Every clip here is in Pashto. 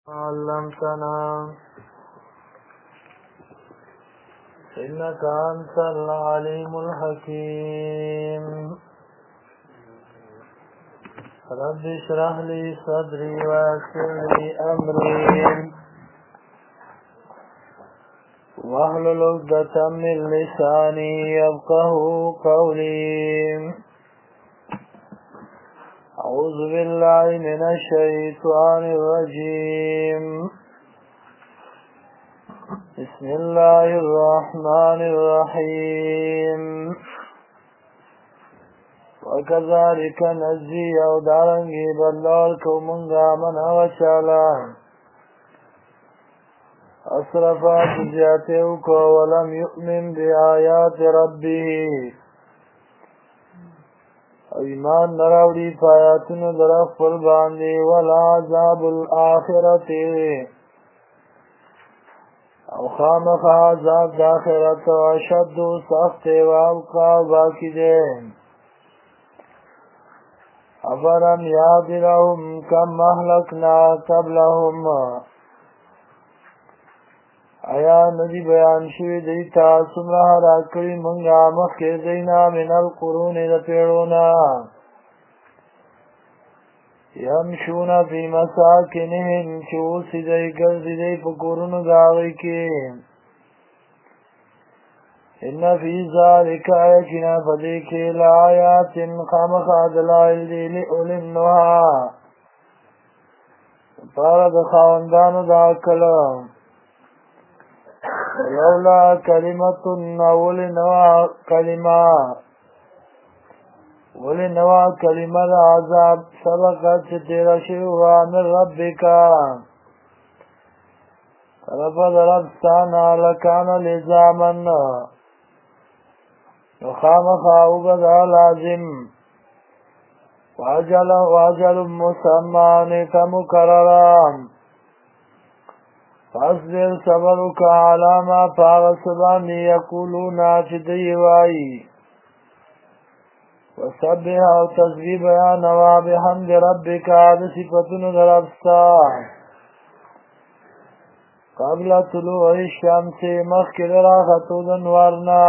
علمتنا إنك أنت العليم الحكيم رب اشرح لي صدري ويسر لي أمري واحلل عقدة من لساني يفقهوا قولي أعوذ بالله من الشيطان الرجيم بسم الله الرحمن الرحيم وكذلك نجزي ودارنگی بدلول کومنگا من وچالا اسرفات زیاتیو کو ولم یؤمن بآیات ربه ایمان نراوڑی پایاتون در خپل باندې ولا عذاب الآخرت او خامخ عذاب د آخرت اشد سخت و ابقا باقی دے افرم یاد لهم کم اهلکنا قبلهم آیا ندی بیان شوی دیتا سمرا راکڑی منگا مخی دینا من القرون دا پیڑونا یمشون فی مساکنهم چوسی دی گردی دی پکورون داغی کی ان فی ذالک آیتنا فدیکی لآیات خامخ دلائل دی لئولی النها پارد خواندانو دا کلم لولا کلمت ولنوا کلمه دا عذاب سبقت چه تیرا شروع من ربکا طرف دربستانا لکان لزامن نخام خاوبدا لازم واجل مسمان کمکررام فاصبر صبرك على ما فاغسبان يقولون چدیوائی وسبح او تسبیح بیان و بحمد ربك د صفتون دربستا قبل طلوع الشمس مخکر راختو دنورنا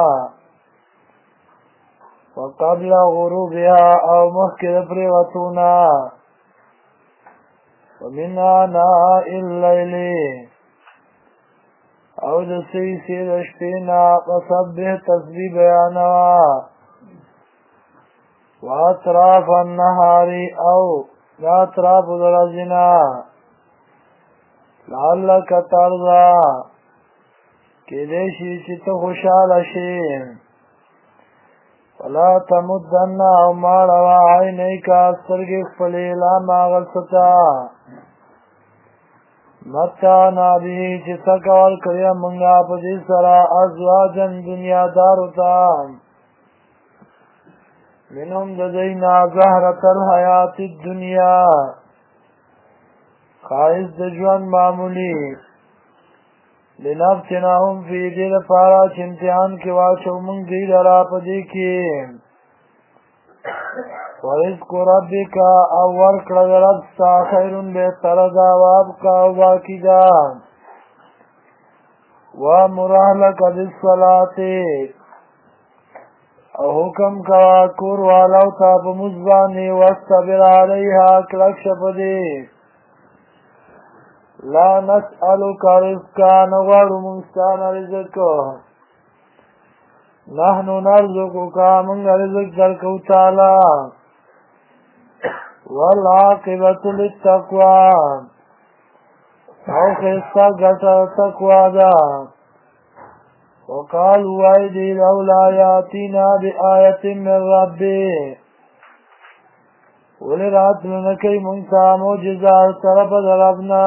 وقبل غروبها او مخکر پریوتونا ومن آناء الليل او د سیسی رشتینا وصبح تسبیح بیانوا واطراف النهاری او اطراف درزنا لعلک ترضا که دیشی چی تو خوشحال شی فلا تمدن او ماروا عینی کا سرگی خپلی لا ماغلستا متانا بیهی چی سکوال کریا منگا پدی سرا ازواجن دنیا داروتا منهم ددینا زهرت الحیات الدنیا خائص دجوان معمولی لنفتناهم فی دیر پارا چی امتحان کی واشو منگ دی درا پدی کی وَرِزْقُ رَبِّكَ اَوَّرْ کَرَدَ رَبْسَا خَيْرٌ بِهْتَرَ دَا وَابْقَى وَبَاقِي دَا وَأْمُرْ أَهْلَكَ بِالصَّلَاةِ او حکم کوا کور والاو تا پا مزبانی وَاسْتَبِرْ عَلَيْهَا کلک شپدی لا نسألك رزقا نغوار منستان رزق نحن نرزقك من رزق درکو تعالی والعاقبت للتقوى او خستا گتا تقوى دا وقالوا ایدی لولا یاتینا بآیت من ربی ولی رات لنکی منسا موجزا طرف دربنا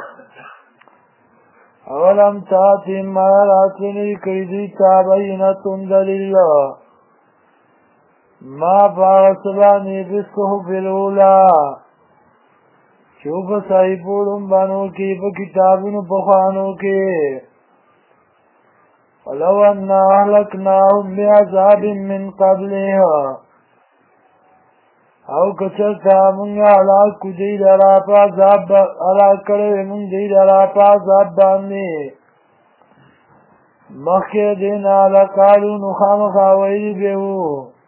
اولم تاتیم مارات لنی کردی تابینتون دلیل ما باغسبانی بسکحف الاولا چوب صحیفولم بانو کی پا کتابون پخوانو کی ولو أنا أهلكناهم بعذاب من قبلها او کچرتا منگا علاق کو دی لرا پا عذاب علاق کرے من دی لرا پا عذاب باندے مخی دینا لقالو نخام خاوئی بیو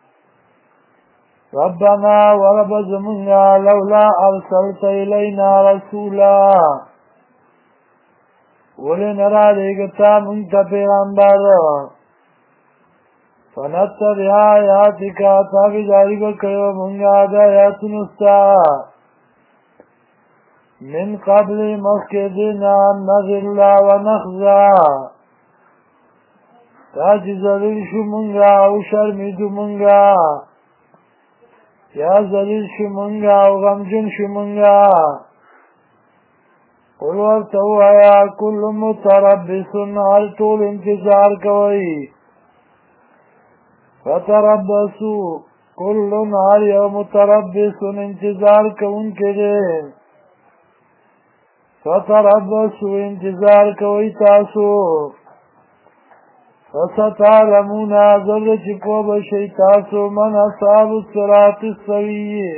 ربنا ورب زمنگا لولا ارسلت الینا رسولا ولی نرا دیگتا منتا پیغمبر فنتبع آیاتک تابعداری بکړو مونږه د آیاتونو ستا من قبل مخکې دینا نذل ونخزا تا چې ذلیل شو مونږه او شرمېدو مونږه یا ذلیل شو مونږه او غمجن شو مونږه قل ورته ووایه کل متربص هر ټول انتظار کوئ فتربصوا كل نهار يوم متربص انتظار کون کړي فتربصوا انتظار کوي تاسو فستعلمون ذل چې کو به شي تاسو من اصحاب الصراط السوي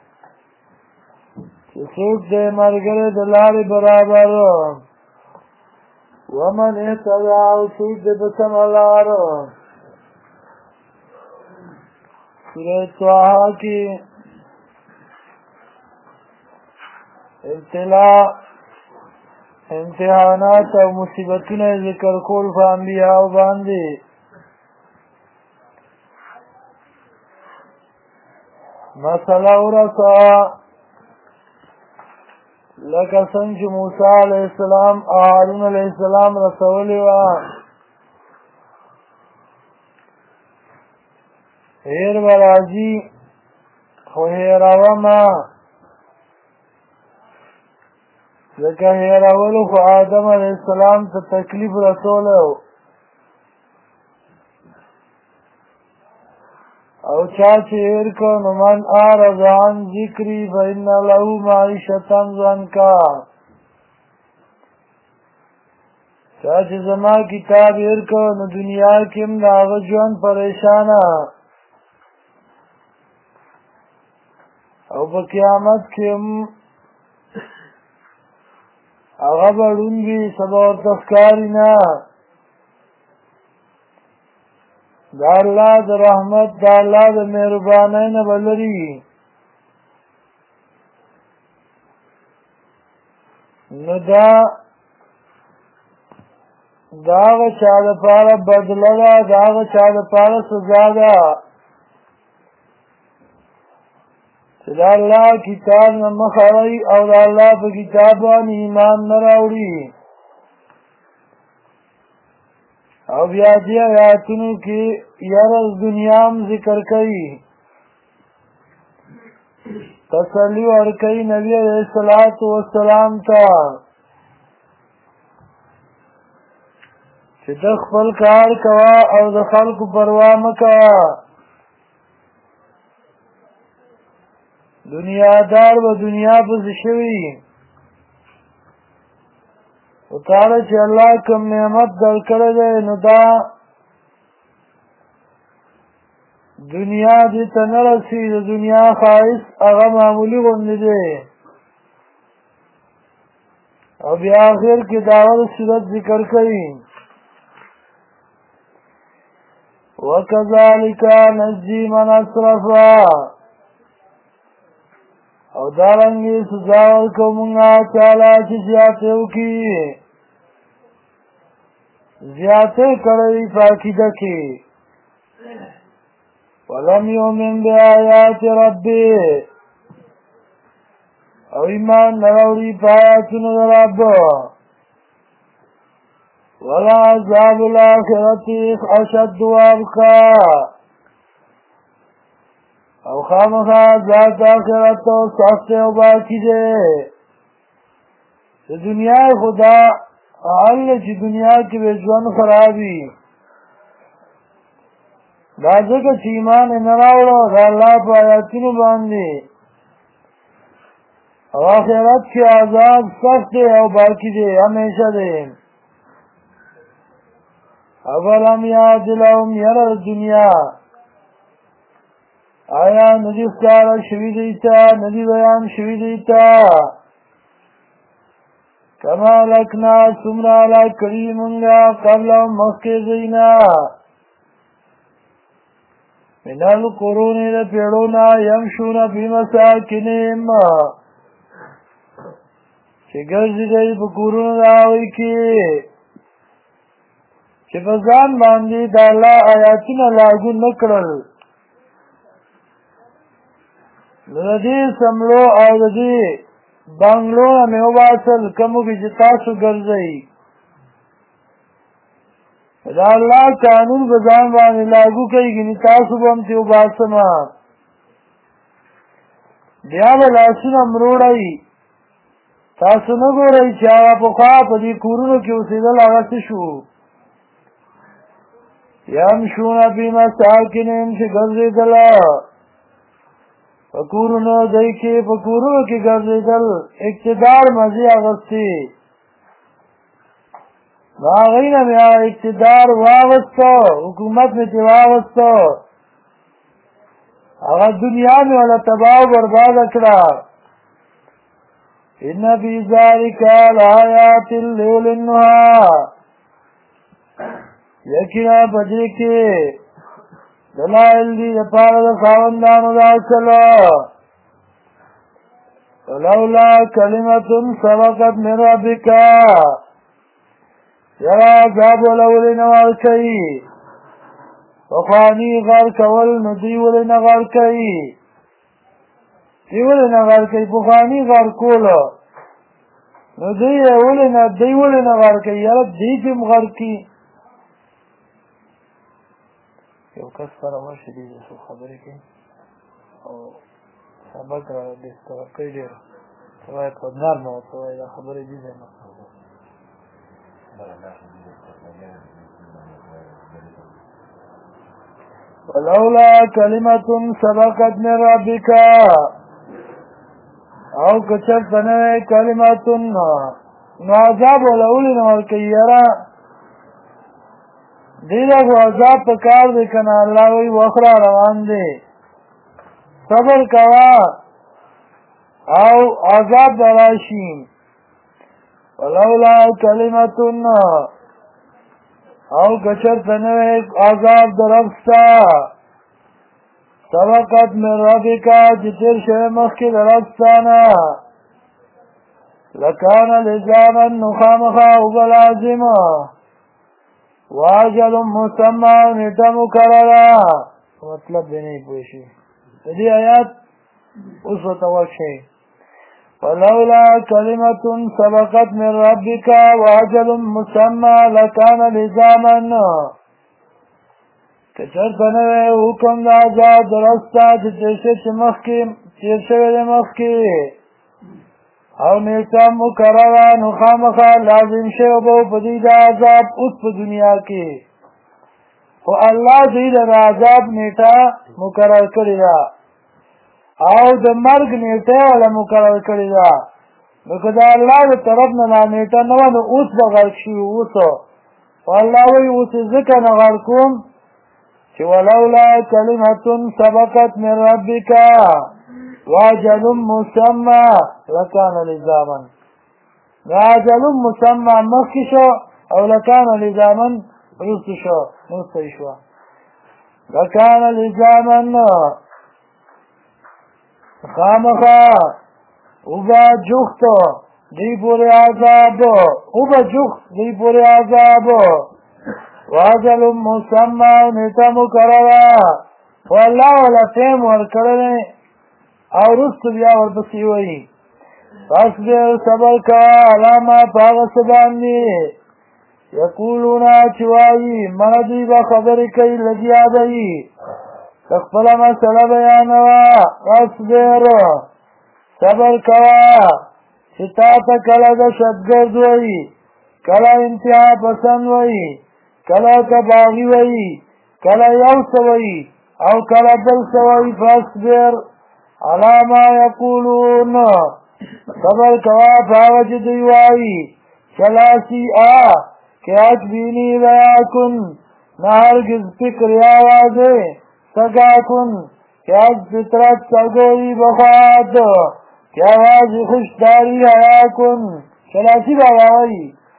چې څوک دې مرګره د لارې برابر ومن اهتدى او څوک دې په سم لار سورہ طه کی ابتلاء امتحانات او مصیبتونه ذکر کول په انبیاء باندې مسئله ورته لکه څنګه چې موسی علیه السلام او هارون علیه السلام رسولي وه هیر برازی خو هیروما ځکه هیرولو خو آدم علیه السلام ته تکلیف رسولو او چا چې هیر کړ نو من اعرض عن ذکري فإن له معیشة ضنکا چا چې زما کتاب هیر کړ نو دنیا کې هم د هغه ژوند پریشانه او په قیامت کې هم هغه به ړوند وي سبا ورته ښکاري نه د الله د رحمت د الله د مهربانۍ نه به لرې وي نو دا د هغه چا دپاره بدله ده د هغه چا دپاره سزا ده چې د الله کتاب نه مخ اړوي او د الله په کتاب باندې ایمان نه راوړي او بیا دې آیاتونو کې یاره دنیا هم ذکر کوي تسلي ورکوي نبي علیه الصلاة والسلام ته چې ته خپل کار کوه او د خلکو پروا مه کوه دنیادار به دنیا پسې شوي او تاله چې الله کوم نعمت درکړی دی نو دا دنیا دې ته نه رسي د دنیا ښایست هغه معمولي غوندې دی او بیا آخر کې داور صورت ذکر کوي وکذلک نجزی من اسرفا او دارنګې سزا ورکوو مونږه چاله چې زیاتې وکړي زیاتې کړی په عقیده کې ولم یؤمن بآیات ربه او ایمان نه راوړي په آیاتونو د رب ولعذاب الآخرة اشد وابقى او خامخا ذات آخرت و سخت و باقی دے دنیا خدا حال چې دنیا کې به ژوند خرابي دا ځکه چې ایمان یې نه راوړو د الله په آیاتونو باندې او آخرت کې عذاب سخت دی او باقی دی همیشه دی اولم یاد لهم یرى الدنیا آیا ندی ښکاره شوي دیتا ندی بیان شوي دیتا کما لکنا څومره هلاک کړي مونږه قبلهم مخکې دوی نه من القرون د پیړو نه یمشون فی مساکنهم چې ګرځي دی په کورونو د هغوی کې چې په ځان باندې د الله آیاتونه لاګو نه کړل نو د دې سملو او د دې بنګلو نه مې وباسل کومو کې چې تاسو ګرځئ د الله قانون په ځان باندې لاګو کوي ګنې تاسو به هم ترې وباسمه بیا به لاسونه مروړئ تاسو نه ګورئ چې هغه پخوا په دې کورونو کې اوسېدل هغه څه شو یمشون فی مساکنهم چې ګرځېدله په کورونو دی کې په کورونو کې ګرځېدل اقتدار مزې اخیستې نو هغوی نه مې هغه اقتدار واغسته حکومت مې ترې واغسته هغه دنیا مې وله تباه و برباده کړه ان فی ذلک لآیات لأولی النهی یقینا په دې کې دلایل دي دپاره د خاوندانو د عقله ولولا کلمة سبقت من ربک یرا عذاب ولولې نه ورکوي پخواني غر کول نو دوی ولې نه غر کوي دوی ولې نه غر کوي پخواني غر کولو نو دوی ولې نه غر کوي یاره دوی چې هم غر کي یو کس سره ورشي دې څو خبرې کوي او سبق را ډسکور کوي ډېر ته وایه په نرمه ورته وایه دا خبرې دي ځای نه ولولا کلمة سبقت من ربک او که چېرته نه وی کلمة نو عذاب وله ولې نه ورکوي یاره دې له خو عذاب په کار دی که نه الله وایي وخت را روان دی صبر کوه او عذاب به راشي ولولا کلمة او که چېرته نه وی عذاب د رب ستا سبقت من ربک چې تېر شوی مخکې د رب ستا نه لکان لزاما نو خامخا اوبه لازمه واجل مسمى نیټه مقرره مطلب دی نه پوه شي د دې آیات اوس ورته وښیئ ولولا کلمة سبقت من ربک واجل مسمى لکان لزاما که چېرته نه وی حکم د عذاب د رب ستا چې تېر شوی دی مخکې او نیټه مقرره نو خامخا لازم شوی به په دوی د عذاب اوس په دنیا کې خو الله دوی د عذاب نیټه مقرر کړې ده او د مرګ نیټه یې وله مقرر کړې ده نو که د الله د طرف نه دا نیټه نه وه نو اوس به غرق شوي اوس خو الله وایي اوس یې ځکه نه غرق کوم چې ولولا کلمة سبقت من ربک واجل مسمى لکان لزاما واجل مسمى مخکې شو او لکان لزاما وروسته شو وروسته یې شوه لکان لزاما خامخا اوبه جوخت دوی پورې عذاب اوبه جوخت دوی پورې عذاب واجل مسمى نیټه مقرره خو الله وله ټیم ورکړی او رستو بیا ورپسې وایي فاصبر صبر کوه علی ما په هغه څه باندې یقولون چې وایي مړه دوی به خبرې کوي لګیا به وي که خپله مسله بیانوه فاصبر صبر کوه چې تا ته کله دهشتګرد وایي کله انتها پسند وایي کله تباغي وایي کله یو څه وایي او کله بل څه وایي فاصبر علی ما یقولون صبر کوه په هغه چې دوی وایي چلاسی که اک بینی بیا کن نه هرگز فکر یا واضح سگا کن کہ از فطرت سرگوئی بخواد کہ آواز خوشداری حیا کن چلاسی باوائی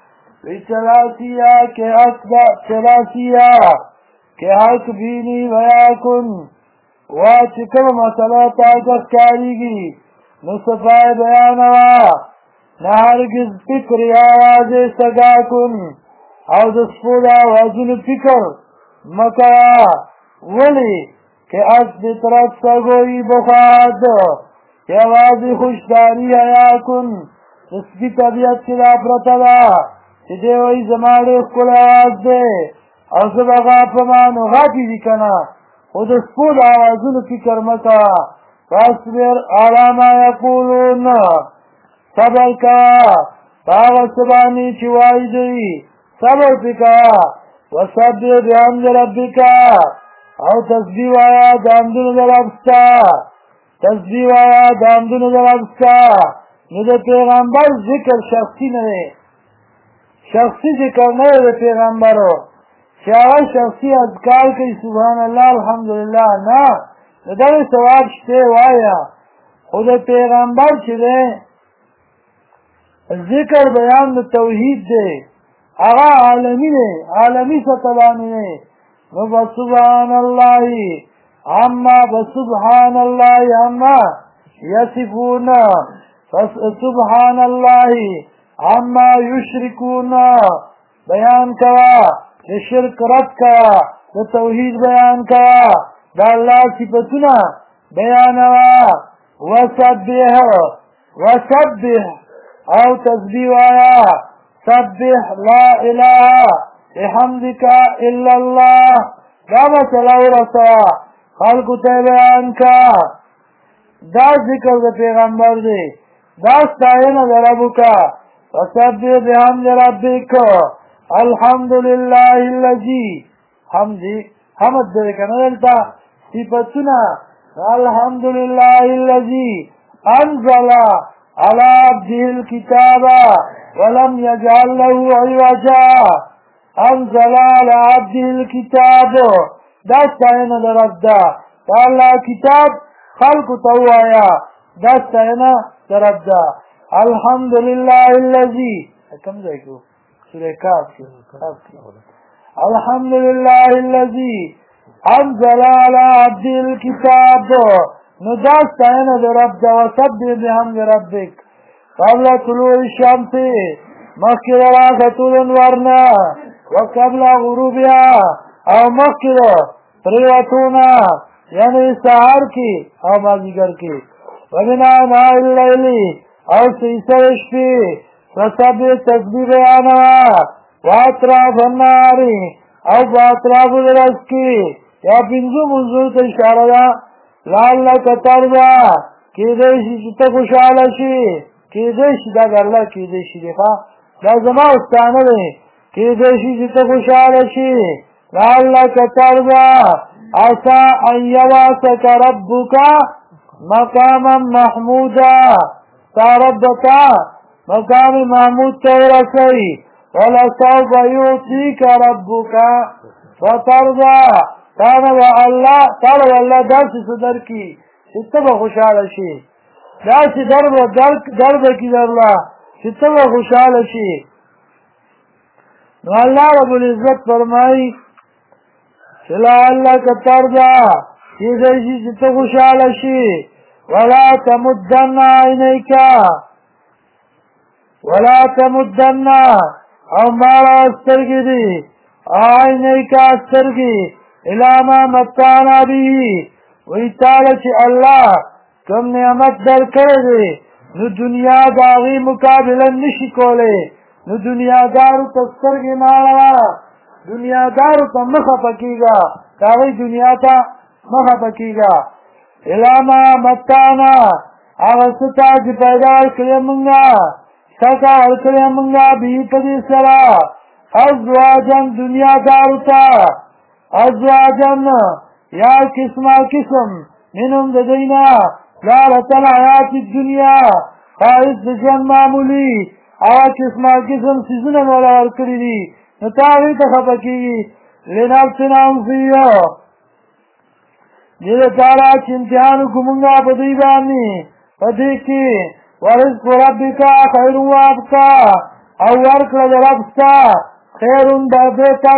چلاسیا کہ حق بینی ویا کن واچکم مسئلہ طاقت کاریگی نصفاء بیانوا نهرگز فکر آواز سگا کن او دسپود آوازون فکر مکا ولی کہ از فطرت سگوئی بخواد کہ آواز خوشداری حیا کن تسبی طبیعت چلا پرتدا چی دیوئی زمانے کل آواز دے او سبغا پمان و غاپی دی کنا خود اسپود آوازون فکر مکا فاسبر آلاما یقولون صبر کا باغ سبانی چوائی دی صبر پکا وصبر بحمد ربکا او تسبیح آیا دامدون در افستا تسبیح آیا دامدون در افستا ندر پیغمبر ذکر شخصی نوے شخصی ذکر نوے در پیغمبرو چاہا شخصی اذکار کئی سبحان اللہ الحمدللہ نا ندر ثواب شتے وایا خود پیغمبر چلے ذکر بیان دا توحید دے اغا عالمی دے عالمی ستبانی دے بسبحان اللہ عما یصفون سبحان اللہ عما یشرکون بیان کوا دا شرک رد کوا دا توحید بیان کوا دا اللہ صفتنا بیانوا وسبح او تسبیح آیا سبح لا الہ بحمدک الا اللہ دا مسئلہ رسوا خلق تے بیان کا دا ذکر دا پیغمبر دے دا ستائن دا رب کا وسبح بحمد ربک الحمدللہ اللذی حمد دے کنا دلتا صفتنا الحمدللہ اللذی انزل على عبده الكتاب ولم يجعل له عوجا انزل على عبده الكتاب دا ستائنا درد دا اللہ کتاب خلق توایا دا ستائنا درد الحمدللہ اللذی کم دیکھو سورہ کاف الحمدللہ اللذی انزل على عبده الكتاب نداست ستائنا درد وسبح بحمد ربک قبل طلوع الشمس مخکر راختول انورنا وقبل غروبها او مخکر پریوتونا یعنی سحر کی او مازیگر کی ومن آناء اللیلی او سیسر اشفی وسبح تسبیح بیانوا واطراف الناری او باطراف الرس کی یا پنزو منظور تا اشارہ دا لعلک ترضا کی دیشی چتا خوشحالشی کی دیشی دا گرلا کی دیشی دیخوا دا زمان استانه دے کی دیشی چتا خوشحالشی لعلک ترضا عسا ان یباسک ربکا مقاما محمودا تا ربتا مقام محمود تورسی ولسوف یعطیک ربکا فترضا تانا اللہ درس صدر کی ستبا خوشحال شی درس درب کی در اللہ ستبا خوشحال شی نو اللہ رب العزت فرمائی چلا اللہ کا ترجا چیزیں شی ستبا خوشحال شی ولا تمدن عینیکا ولا تمدن او مارا استرگی دی عینیکا استرگی الاما متانا بھی وی تعالی چی اللہ کم نعمت در کرده نو دنیا داغی مقابلا نشی کولے نو دنیا دارو تسترگی مارا دنیا دارو تا مخا پکیگا تاغی دنیا تا مخا پکیگا الاما متانا اغسطا جی پیدار کلیمنگا سکا کلیمنگا بھی پدی سرا ازواجن دنیا دارو تا ازواجن یا قسم منهم ددینا لارة الحیات الدنیا خواهد دجن معمولی آیا قسم سیزن مولا ورکری دی نتاوی تخفکی لنفسنا انفیو دې لپاره چې امتحان وکړو مونږه په دوی باندې په دې کې ورزق ربک خیر وابقا او ورکړه د رب ستا خیر بهتر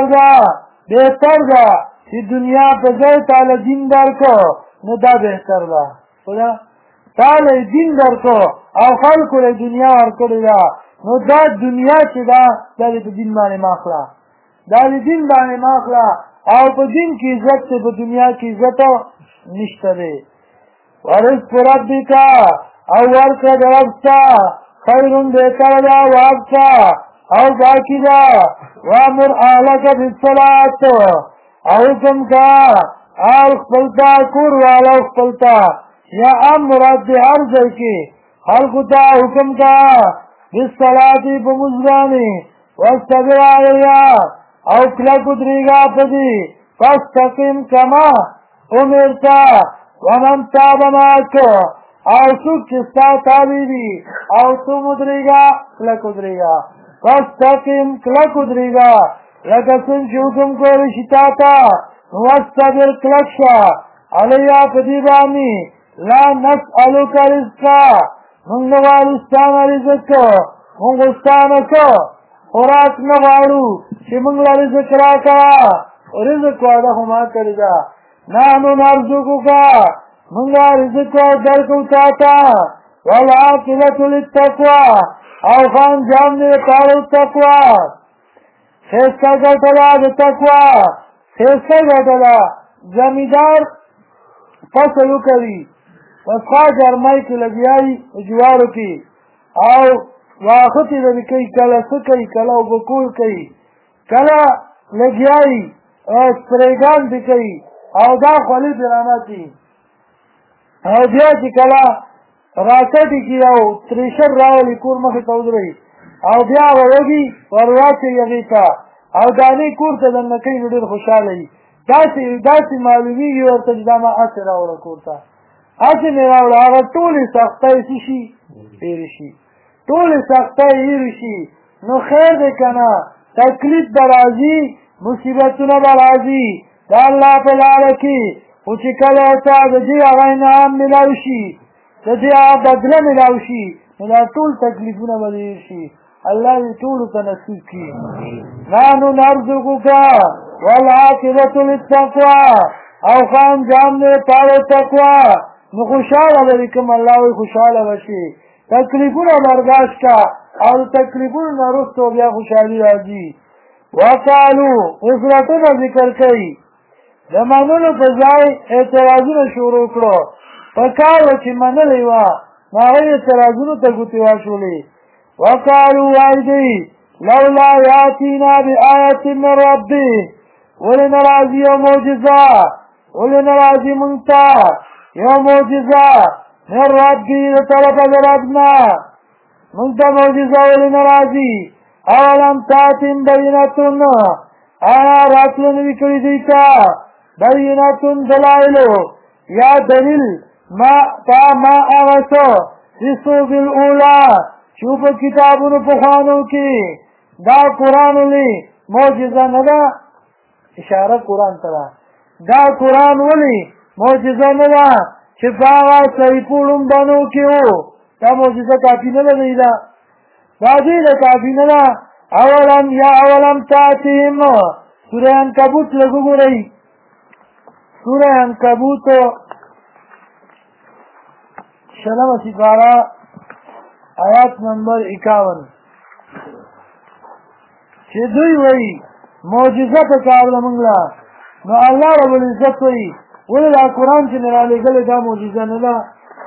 ده چې دنیا په ځای تعالی دین درکو نو دا بهتر ده خدا تعالی دین درکو او خلکو له دنیا ورکړی ده نو دا دنیا چې دا د دین باندې ماخلا دا د دین باندې ماخلا او په دین کې عزت په دنیا کې عزت نشته دی ورزق ربک او ورکړه د رب ستا خیر بهتر ده وابقا او باقی ده وامر اهلک بالصلاة او حکم کا آل خپلتا کور والا خپلتا یا امرات دی هر ځای کې خلقو ته حکم کا بالصلاة په مزګانی واستغفر علیها او کلک ودرېږه په دې فاستقم کما امرتا ومن تاب معک او څوک چې ستا تابع دي او تو ودرېږه کلک ودرېږه فاستقم کلک ودرېږه لکه څنګه چې حکم کولی شي تا ته واستبر کلک شه علیها په دې باندې لا نسألک رزقا موږ نه غواړو ستا نه رزق موږ ستا نه څه خوراک نه غواړو چې موږ له رزق راکړه رزق وعده خو ما کړې ده نحنو نرزقک موږ رزق درکو تا ته والعاقبة للتقوى او خان جام دې لپاره تقوا خیسته ګټه ده د تقوا خیسته ګټه ده زمیندار فصل وکړي پسخا جرمای کې لګیایي جوارو کې او واختې د کوي کله څه کوي کله وبکول کوي کله لګیایي او سپریګان دې کوي او دا خولي دراماتي او بیا چې کله راکټي کې او تریشر راولي کور مخې ته ودرېږي او بیا وروږي ورواچي هغې ته او دانې کور ته دننه کوي نو ډېر خوشحاله وي داسې معلومېږي ورته چې دا ما هسې راوړه کور ته هسې مې راوړه هغه ټولې سختۍ څه شي هېرې شي ټولې سختۍ هېرې شي نو خیر دی که نه تکلیف به راځي مصیبتونه به راځي د الله په لاره کې خو چې کله ورته د دې هغه انعام میلاو شي د دې هغه بدله میلاو شي نو دا ټول تکلیفونه به هېر شي الله دې ټولو ته نصیب کړي نحنو نرزقک والعاقبة للتقوى او خان جام دې پاره تقوا نو خوشحاله به کوم الله وي خوشحاله به شي تکلیفونه برداشت کا او تکلیفونه نه وروسته بیا خوشحالي راځي وقالو عفرتونه ذکر کوي د منلو په ځای اعتراضونه شروع کړو په کار و چې منلی وه نو هغوی اعتراضونو ته ګوتې واچولې وقالو وایي دوی لولا یاتینا بآیة من ربه ولې نه راځي یو معجزه ولې نه راځي مونږ ته یو معجزه من ربي د طرفه د رب نه مونږ ته معجزه ولې نه راځي اولم تاتم بینتون آیا راتلو نه وي کړي دوی ته بینتون دلایلو یا دلیل ما هغه څه فی الصحف الاولی چې په کتابونو پخوانو کې دا قرآن ولې معجزه نه ده اشاره قرآن ته ده دا قرآن ولې معجزه نه ده چې په هغه صحیفو لومبنو کې وو دا معجزه کافي نه ده دی ده دا دې ده کافي نه ده اولم تاتهم سوره عنکبوت لږ وګورئ سوره عنکبوت شلمه سپاره آیات نمبر 51 چې دوی وایي معجزه په کار ده موږ له نو الله رب العزت وایي ولې دا قرآن چې مې رالیږلی دا معجزه نه ده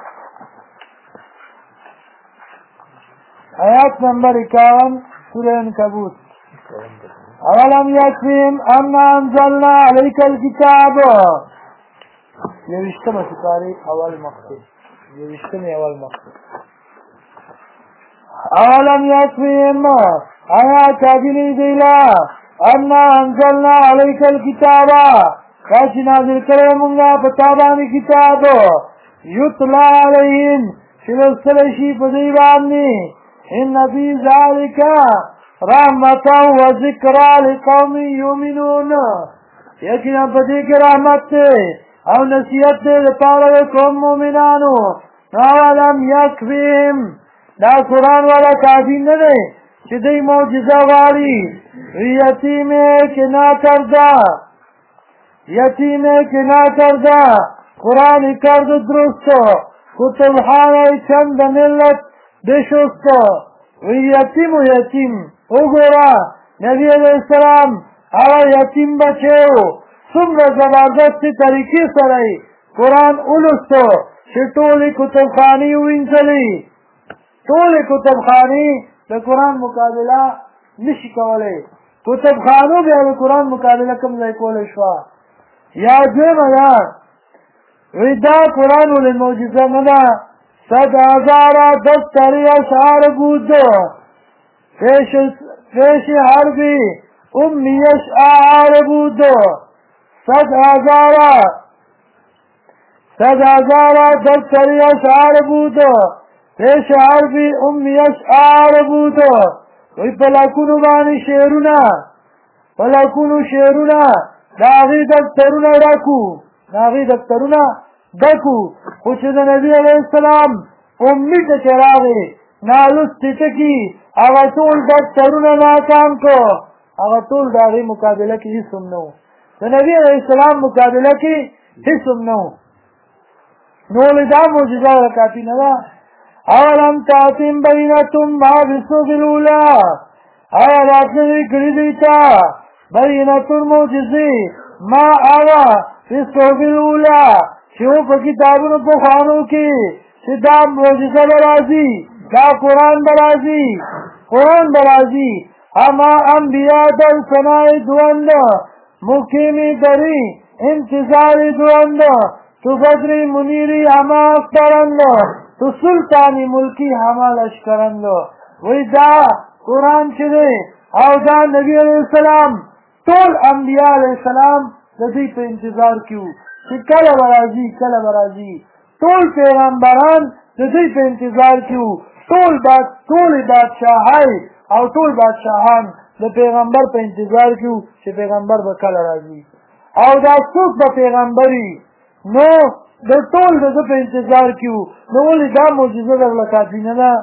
آیات نمبر 51 سوره عنکبوت اولم یکفیهم انا انزلنا علیک الکتاب یویشتمه سپارې اول مقطع اولم یکفیهم آیا کافی دیلا انا انزلنا علیک الکتاب کاشی نازل کرے منگا پتابانی کتاب یتلا علیہم شلسلشی پدیبانی ان فی ذالک رحمتا و ذکرا لقوم یومنون یقینا پدی کے رحمت تے او نصیحت دې لپاره د قوم مؤمنانو اولم یکفیهم دا قرآن والا کافی نه دی چې دوی معجزه غواړي یتیمه که ناکرده قرآن کرده درست کتبخانه چند ملت بشست و یتیم وګوره نبی علیہ السلام هغه یتیم بچی و څومره زبردستې طریقې سره یې قرآن ولوستو چې ټولې کتبخانې ووینځلې ټولې کتبخانې د قرآن مقابله نشي کولی کتبخانو بیا د قرآن مقابله کوم ځای کولی شوه یا دویمه ده وی دا قرآن ولې معجزه نه ده 100,000 دفتری اشعار بود پیش حربی امیش اعار بود 100,000 دفتری اشعار بود پیش حربی امیش اعار بود وی پلاکونو بانی شعرونه داغی دفترونه ډکو خو چې د نبي علیه السلام امي ته چې راغی نالوستې ټکي هغه ټول دفترونه ناکام کو هغه ټول د هغې مقابله کې هېڅ هم نه و د نبي علیه السلام مقابله کې هېڅ هم نه و نو ولې دا معجزه ورته کافي نه ده اولم تاتم بینتم ما بالصحف الاولی آیا راتللی کړي دوی ته بینتم معجزې ما هغه بالصحف الاولی چې و په کتابونو پخوانو کې چې دا معجزه به راځي دا قرآن به راځي اما انبیا در سنای دوند مقیمی دری انتظار دوند تو بدری منیری اما اخترند تو سلطانی ملکی همه لشکرند وی دا قرآن چې دی او دا نبی علیہ السلام ټول انبیا علیہ السلام د دوی په انتظار کې وو چې کله به راځي ټول پیغمبران د دوی په انتظار کې وو ټولې بادشاهۍ او ټول بادشاهان د پیغمبر په انتظار کې وو چې پیغمبر به کله راځي او دا څوک به پیغمبري نو د ټول د په انتظار کې وو نو ولې دا معجزه درله کافي نه ده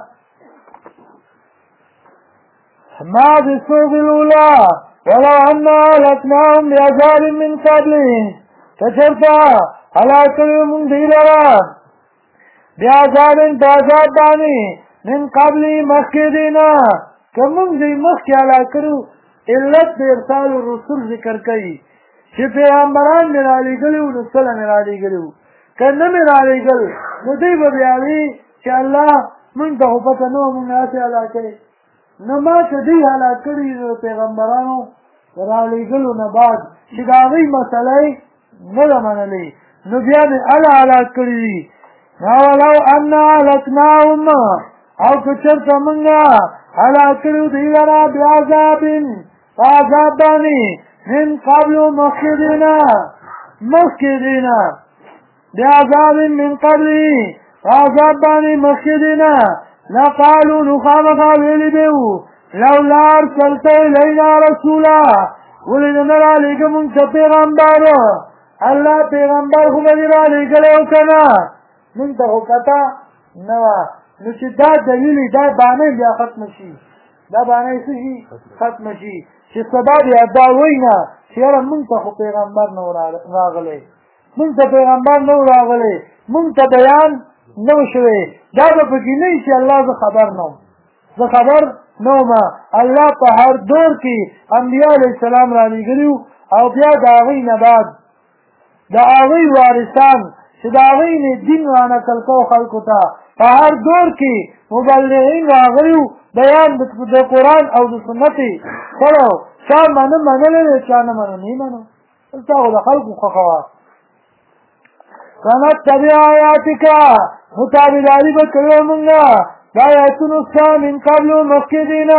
ما بالصحف الاولی ولو انا اهلکناهم بعذاب من قبله کچرتا هلاک کړو موږ دوی لره بعذاب باندې من قبل مخکې دی نه که موږ دوی مخکې هلاک کړو علت د ارسال الرسول ذکر کوي چې پیغمبران مې رالیږلي وو نو کله مې رالیږلي وو که نه مې رالیږل نو دوی به بیا وي چې الله موږ ته خو پته نه وه موږ هسې هلاک کړې نو ما چې دوی هلاک کړي د پیغمبرانو رالیږلو نه بعد چې د هغوی مسله یې نه ده منلې نو بیا مې هلاک کړي دي ولو انا اهلکناهم او که چېرته موږ هلاک کړي دوی لره بعذاب په عذاب باندې من قبل مخکې دی نه بعذاب من قبل عذاب باندې مخکې دی نه لقالو نو خامخا ویلي به وو لولا ارسلت الینا رسولا ولې نه رالیږه مونږ ته پیغمبر الله پیغمبر خو به دې رالیږلی و که نه مونږ ته خو پته نه وه نو چې دا دلیل دا بانۍ بیا ختمه شي دا بانۍ څه شي ختمه شي چې سبا بیا دا وایي نه چې یاره مونږ ته خو پیغمبر نه و راغلی مونږ ته پیغمبر نه و راغلی مونږ ته بیان نه و شوی دا به پکې نه وي چې الله زه خبر نه وم الله په هر دور کې انبیا علیه السلام رالیږلي او بیا د هغوی نه بعد د هغوی وارثان چې د هغوی نه دین رانقل کو خلکو ته په هر دور کې مبلغین راغلي بیان د قرآن او د سنت یې کړی چا منلی دی چا نه منلی منو دلته خو د خلکو خوښه وه سنتبع آیاتک متابعداري به کوو مونږ د آیاتونو ستا من قبل مخکې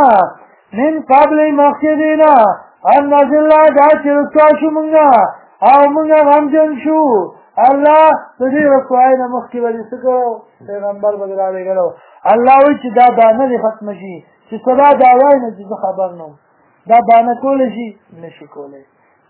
دی نه ان نزل دا چې رسوا شو مونږ او مونږ غمجن شو الله د دې رسوایۍ نه مخکې به دې څه کړو پیغمبر به دې رالیږلو الله وایي چې دا بانه دې ختمه شي چې سبا دا وایي نه چې زه خبر نه وم دا بانه کولی شي نه شي کولی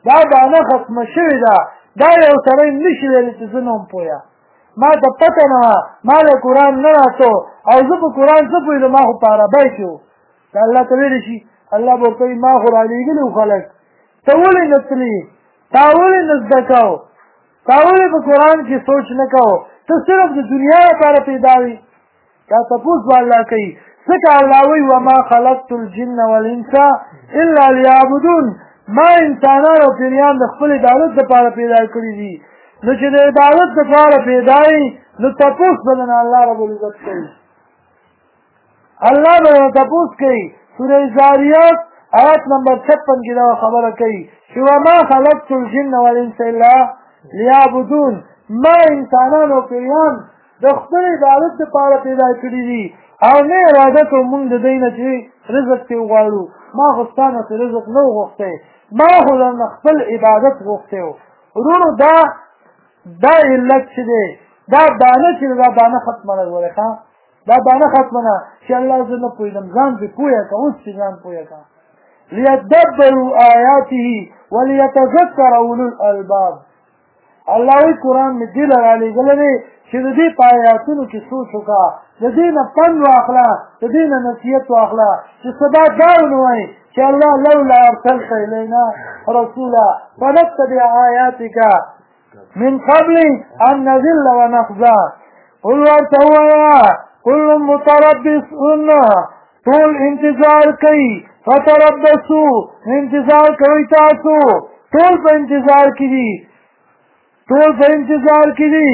دا دانه ختمه شوې ده دا یو سړی نشي ویلی چې زه نه وم پوهه ما ته پته نه وه ما له قرآن نه راتو او زه په قرآن څه پوهېدم ما خو په عربی کې و دا الله ته ویلی شي الله به ورته وایي ما خو رالېږلي وو خلک ته ولې نه تلي تا ولې نه زده کوو تا ولې په قرآن کې سوچ نه کوو ته صرف د دنیا لپاره پیدا وي دا تپوس به الله کوي ځکه الله وایي وما خلقت الجن والانس الا لیعبدون ما انسانان او پیریان د خپل عبادت دپاره پیدا کړي دي نو چې د عبادت دپاره پیدا وي نو تپوس به نه الله رب العزت کوي الله به تپوس کوي سوره زاریات آیت نمبر 56 کې دا خبره کوي چې وما خلقت الجن والانس الا لیعبدون ما انسانان او پیریان د خپل عبادت دپاره پیدا کړي دي او نه اراده کوو مونږ د دوی نه چې رزق ترې وغواړو ما خو ستا نه رزق نه و غوښتی ما خو درنه خپل عبادت غوښتی و وروڼو دا علت چې دی دا دانه چې دا دانه ختمه ده ګورې ښه دا دانه ختمه ده چې الله زه نه پوهېدم ځان پرې پوهه کړه اوس چې ځان پوهه کړه لیدبروا آیاته وليتذکر اولو الالباب الله وی قرآن مې دې له رالېږلی دی چې د دې په آیاتونو کې سوچ وکړه د دې نه پند واخله د دې نه نصیحت واخله چې سبا دا ونه وایي چې الله لولا ارسلت الینا رسولا فنتبع آیاتک من قبل ان نذل ونخزى قل ورته ووایه کل متربص ټول انتظار کوي فتربصوا انتظار کوئ تاسو ټول په انتظار کې دي ټول په انتظار کې دي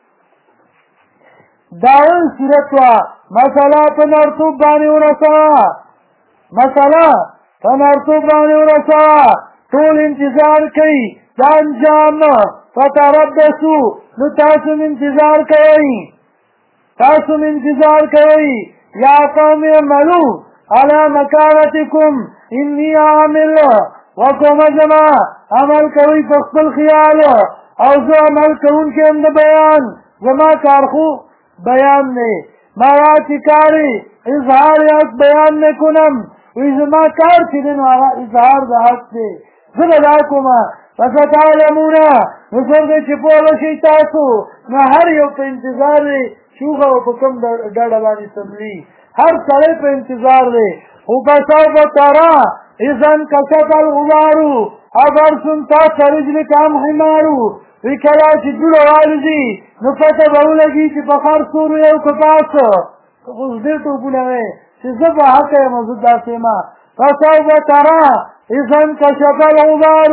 داول صورت وا مسله په نرتوب باندې ورسوه مسله په نرتوب باندې ورسوه ټول انتظار کوي دا انجام فتربصوا نو تاسو انتظار کوئ تاسو انتظار کوئ یا قوم اعملوا على مكانتكم اني عامل وقوم جما عمل کوي په خپل خیال او زه عمل کوونکی یم د بیان زما کار خو بیان نه ما چې کاري اظهار حق بیان نه کنم وی زما کار چې دی نو هغه اظهار د حق دی زه به دا کوم فستعلمون نو څرګنده چې پوه شئ تاسو نو هر یو په انتظار دی شوغه او په کوم ډډه باندې سملي هر سړی په انتظار دی خو فسوف ترى اذا انکشف الغبار ابرسم تحت رجلک ام حمار وی کله چې جوړه والدي نو پته به ولګي چې په خر سور یو کپاس اوس دې ټوپونه وي چې زه به حق یم زه داسې ما فسوف ترى اذا انکشف الغبار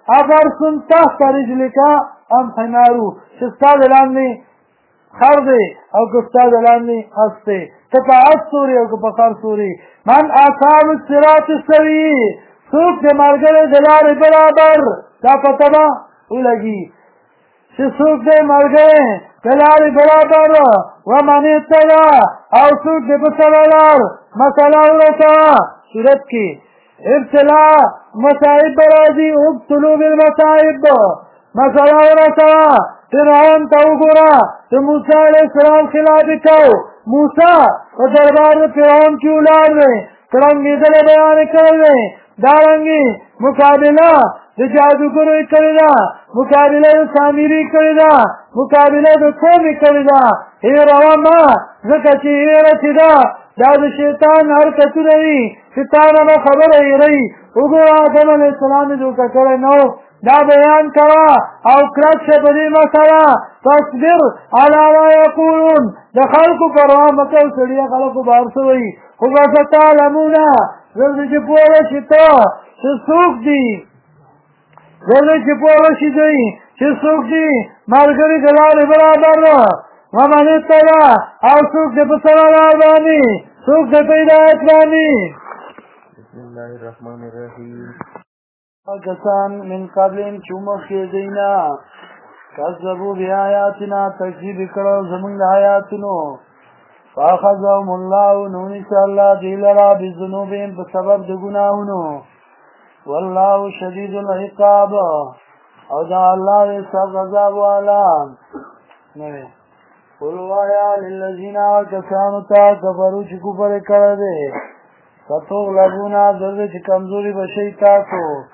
ابرسم تحت رجلک ام حمار چې ستا د لاندې خر دی او که ستا د لاندې اس دی که په اس سوري او که په خر سوري من اصحاب الصراط السوي څوک د ملګری د لارې برابر دا پته به ولګي چې څوک دی ملګری د لارې برابر ومن اهتدی او څوک دی په سمه لار مسله ورسوه صورت کې ابتلا مصائب به راځي ابتلو بالمصائب مسله ورسوه فرعون ته وګوره د موسی علیه السلام خلاف یې کو موسی په دربار د فرعون کې ولاړ دی کړنګېدلې بیان یې کړی دی دارنګې مقابله د جادوګرو یې کړې ده مقابله د سامري یې کړې ده مقابله د قوم یې کړې ده هېروه مه ځکه چې هېره چې ده دا د شیطان حرکتونه وي چې تا نه به خبره هېروي وګوره آدم علیه السلام یې دوکه کړی نه و دا بیان کوه او کلک شه په دې مسله تصبر علی ما یقولون د خلکو پروا مه کوه سړیه خلکو به هر څه وایي خو فستعلمون زر دې چې پوه به شي ته چې څوک دي زر دې چې پوه به شي دوی چې څوک دي ملګري د لارې برابر ومن اهتدی او څوک دې په سمه لار باندې څوک دې په هدایت باندې بسم الله الرحمن الرحیم کسان من قبلهم چې مخکې دینا کذبوا بآیاتنا تکذیب کړو زموږ د آیاتونو فاخذهم الله نو نیسي الله دوی لره بذنوبهم په سبب د ګناهونو والله شدید العقاب او دا الله دې سخت عذاب والا نه قل وایه للذین کسانو ته کفرو چې کفر یې کړی دی ستغلبون زر چې کمزوري به شئ تاسو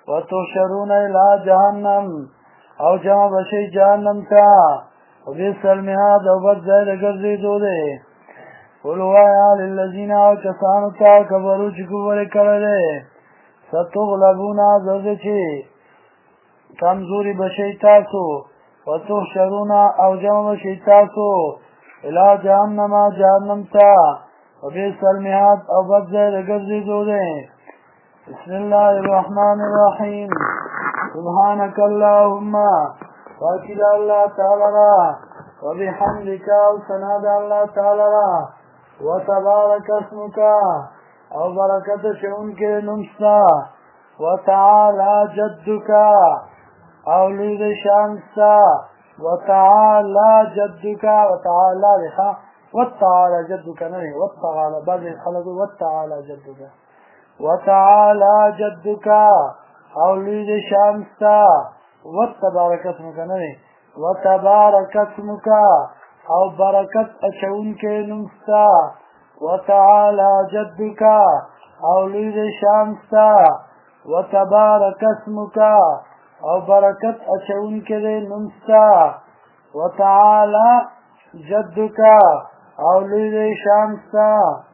وتحشرون الى جهنم او جمع بشي جهنم تا وبئس المهاد او بد ځای د ګرځېدو دی. قل ووایه للذین هغه کسانو ته کفرو چې کفر یې کړی دی ستغلبون زر دی چې کمزوري بشئ تاسو وتحشرون او جمع بشئ تاسو الى جهنم جهنم تا وبئس المهاد او بد ځای د ګرځېدو دی. بسم الله الرحمن الرحیم. سبحانك اللهم وكيل الله تعالى وبحمدك وسناد الله تعالى وتبارك اسمك او بركة شؤونك نمسا وتعالى جدك او لذ شانسا وتعالى جدك وتعالى لها وتعالى جدك نهي وتعالى بعض الخلق وتعالى جدك وتعالى جدك او لذ شانسا وتبارك اسمك نهي وتبارك اسمك او بركت اچونك نمسا وتعالى جدك او لذ شانسا وتبارك اسمك او بركت اچونك نمسا وتعالى جدك او لذ شانسا